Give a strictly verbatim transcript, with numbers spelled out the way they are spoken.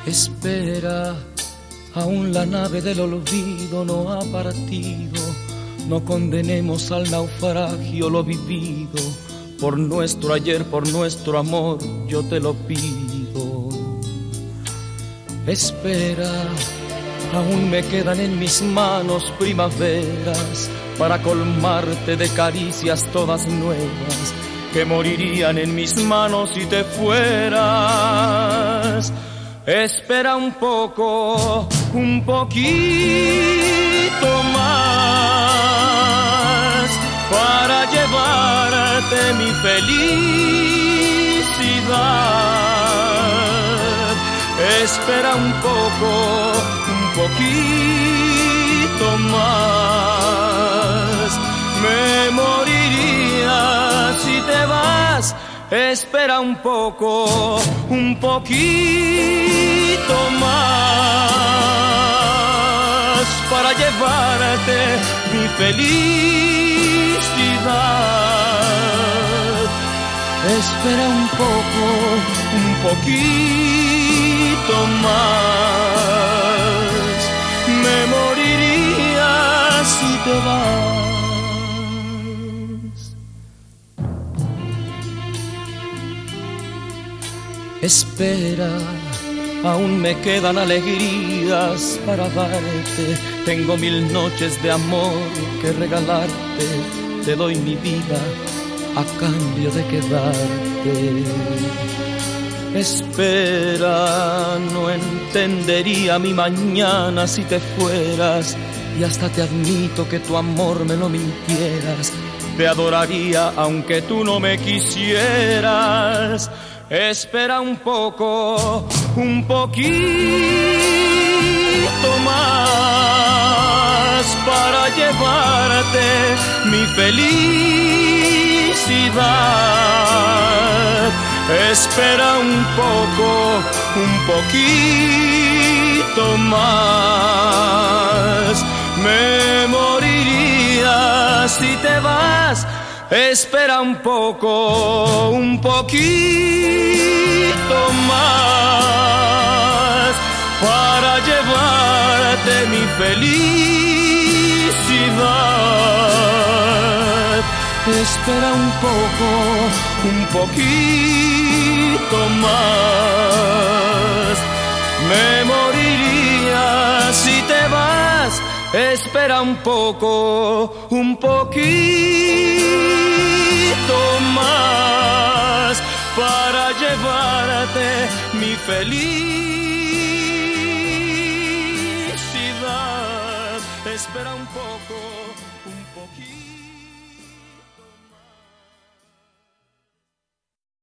Espera, aún la nave del olvido no ha partido. No condenemos al naufragio lo vivido. Por nuestro ayer, por nuestro amor, yo te lo pido. Espera, aún me quedan en mis manos primaveras para colmarte de caricias todas nuevas que morirían en mis manos si te fueras. Espera un poco, un poquito más para llevarte mi felicidad. Espera un poco, un poquito más. Me moriría si te vas. Espera un poco, un poquito más para llevarte mi felicidad. Espera un poco, un poquito más. Me moriría si te vas. Espera, aún me quedan alegrías para darte. Tengo mil noches de amor que regalarte. Te doy mi vida a cambio de quedarte. Espera, no entendería mi mañana si te fueras. Y hasta te admito que tu amor me lo mintieras. Te adoraría aunque tú no me quisieras. Espera un poco, un poquito más para llevarte mi felicidad. Espera un poco, un poquito más. Me moriría si te vas. Espera un poco, un poquito más para llevarte mi felicidad. Espera un poco, un poquito más. Me moriría si te vas. Espera un poco, un poquito más para llevarte mi felicidad. Espera un poco, un poquito.